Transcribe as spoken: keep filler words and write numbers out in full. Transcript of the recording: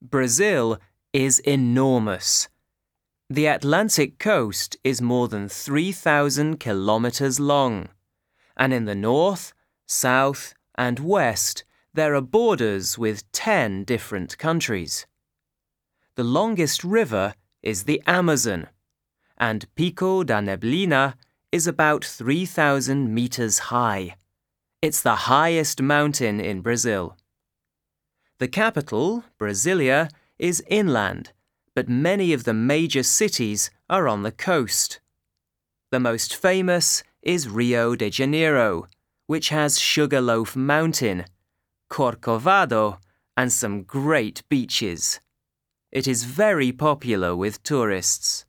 Brazil is enormous. The Atlantic coast is more than three thousand kilometers long, and in the north, south, and west there are borders with ten different countries. The longest river is the Amazon, and Pico da Neblina is about three thousand meters high. It's the highest mountain in Brazil. The capital, Brasilia, is inland, but many of the major cities are on the coast. The most famous is Rio de Janeiro, which has Sugarloaf Mountain, Corcovado, and some great beaches. It is very popular with tourists.